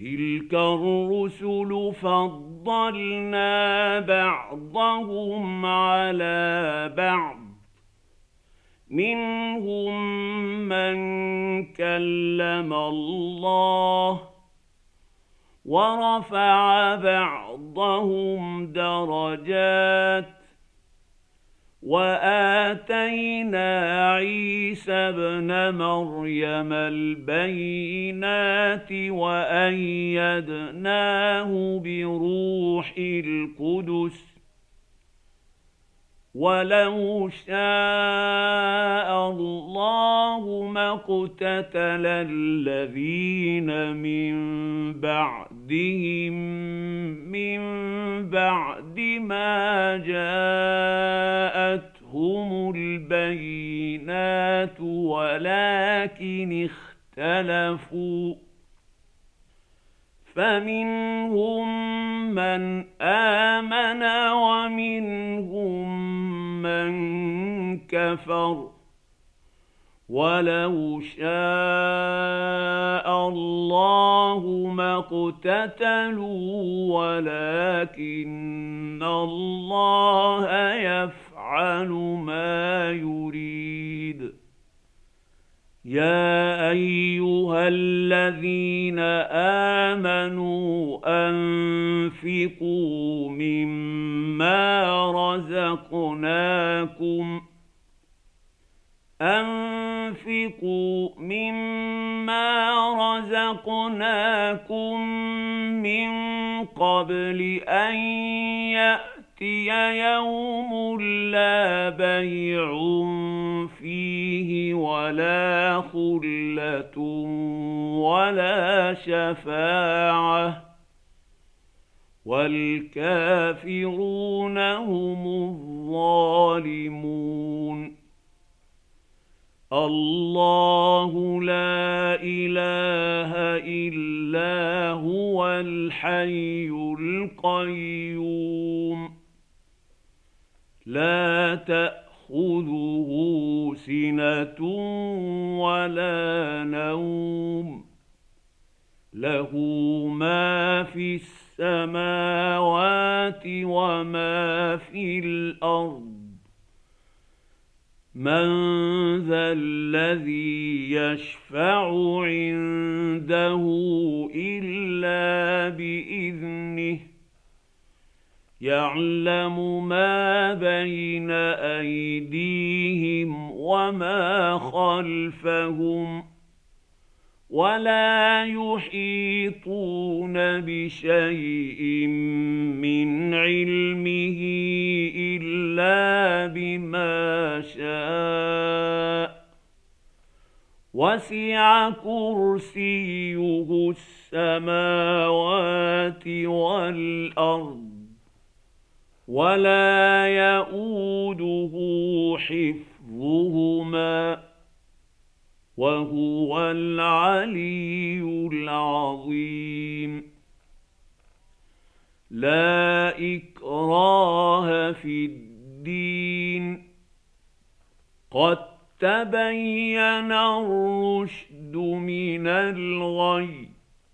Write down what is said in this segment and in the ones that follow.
تلك الرسل فضلنا بعضهم على بعض منهم من كلم الله ورفع بعضهم درجات وآتينا عيسى ابن مريم البينات وأيدناه بروح القدس ولو شاء الله ما اقتتل الذين من بعدهم من بعد ما جاءتهم البينات ولكن اختلفوا فمنهم من آمن ومنهم من كفر ولو شاء الله ما اقتتلوا ولكن الله يفعل ما يريد يا أيها الذين آمنوا أنفقوا مما رزقناكم من قبل أن يأتي يوم لا بيع فيه ولا خلة ولا شفاعة والكافرون هم الظالمون الله لا إله إلا هو الحي القيوم لا تأخذه سنة ولا نوم له ما في السماوات وما في الأرض من ذا الذي يشفع عنده إلا بإذنه يعلم ما بين أيديهم وما خلفهم ولا يحيطون بشيء من علمه إلا بما شاء وسع كرسيه السماوات والأرض ولا يئوده حفظهما وهو العلي العظيم لا إكراه في الدين قد تبين الرشد من الغي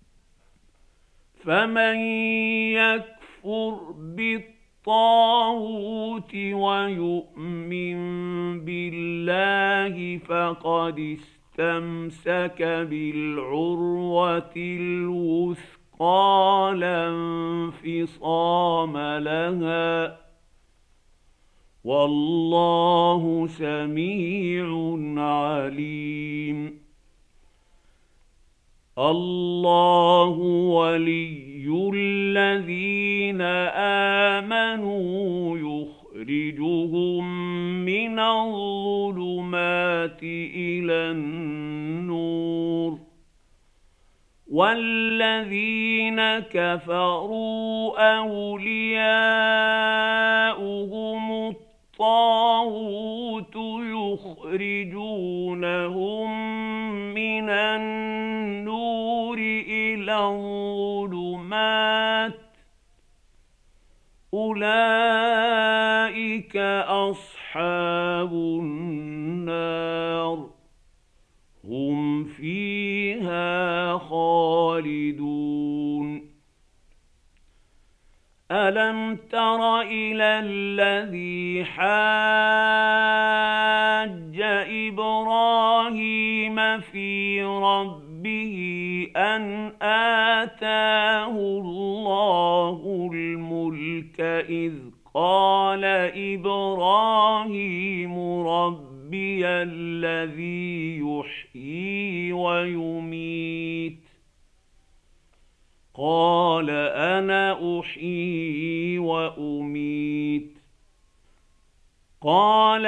فمن يكفر بالطاغوت ويؤمن بالله فقد استمسك بالعروة الوثقى لا انفصام لها والله سميع عليم الله ولي الذين آمنوا يخرجهم من الظلمات إلى النور والذين كفروا أولياؤهم الطاغوت يخرجونهم من النور إلى الظلمات أولئك أصحاب النار هم فيها خالدون ألم تر إلى الذي حاج إبراهيم في ربه أن آتاه الله الملك إذ قال إبراهيم ربي الذي يحيي ويميت قال أنا أحيي وأميت قال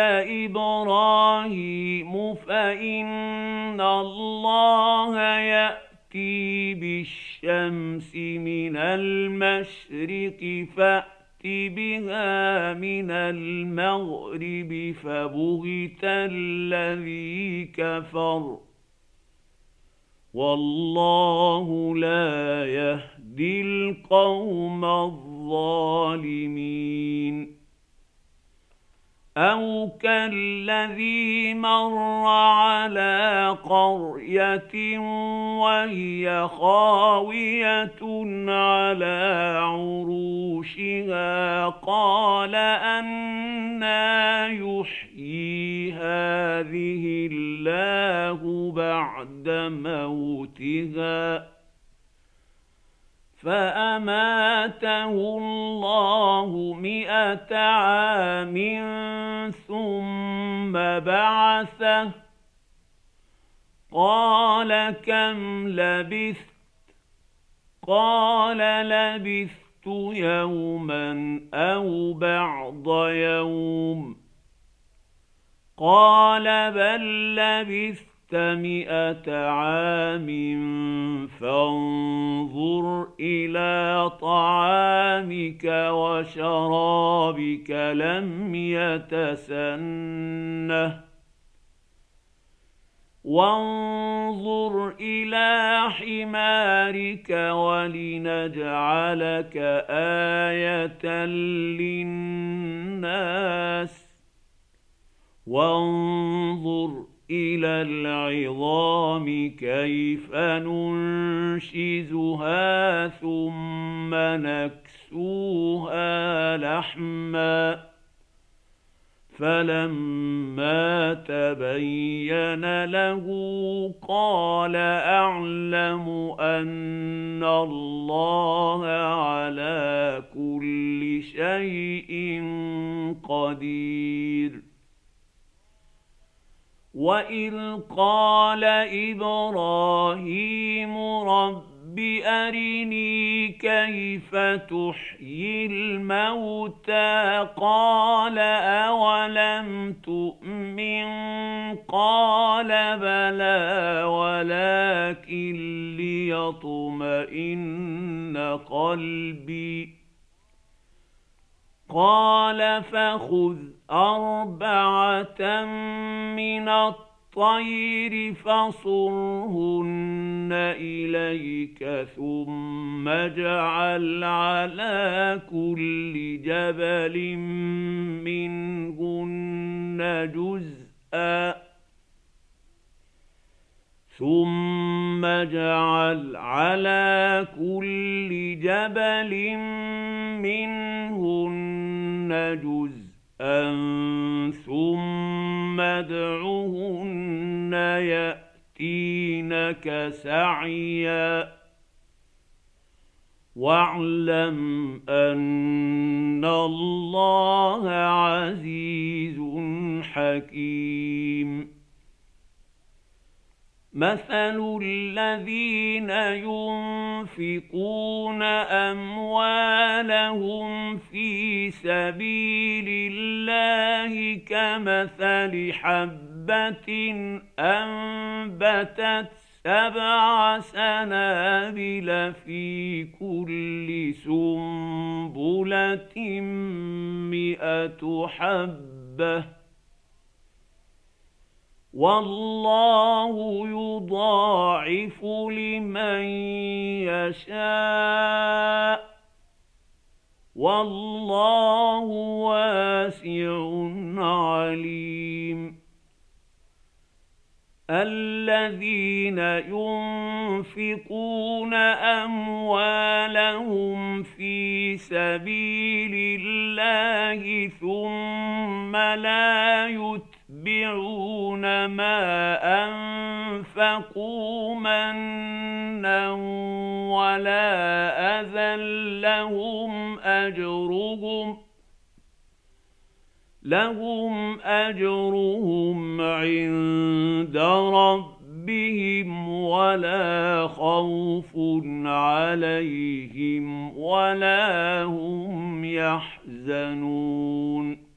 إبراهيم فإن الله يأتي بالشمس من المشرق فأت بها من المغرب فبهت الذي كفر والله لا يهدي القوم الظالمين أو كالذي مر على قرية وهي خاوية على عروشها قال أنى يحيي هذه الله بعد موتها فأماته الله 100 عام ثم بعثه قال كم لبثت قال لبثت يوما أو بعض يوم قال بل لبثت 100 عام فانظر إلى طعامك وشرابك لم يتسنه وانظر إلى حمارك ولنجعلك آية للناس وانظر إلى العظام كيف ننشزها ثم نكسوها لحما فلما تبين له قال أعلم أن الله على كل شيء قدير وإذ قال إبراهيم رب أرني كيف تحيي الموتى قال أولم تؤمن قال بلى ولكن ليطمئن قلبي قال فخذ 4 من الطير فصرهن إليك ثم اجعل على كل جبل منهن جزءا ثم اجعل على كل جبل منهن جزءا ثم ادعهن يأتينك سعيا واعلم أن الله عزيز حكيم مثل الذين ينفقون أموالهم في سبيل الله كمثل حبة أنبتت 7 سنابل في كل سنبلة 100 حبة والله يضاعف لمن يشاء والله واسع عليم الذين ينفقون أموالهم في سبيل الله ثم لا يتبعون ما أنفقوا منا ولا أذى لهم أجرهم عند ربهم ولا خوف عليهم ولا هم يحزنون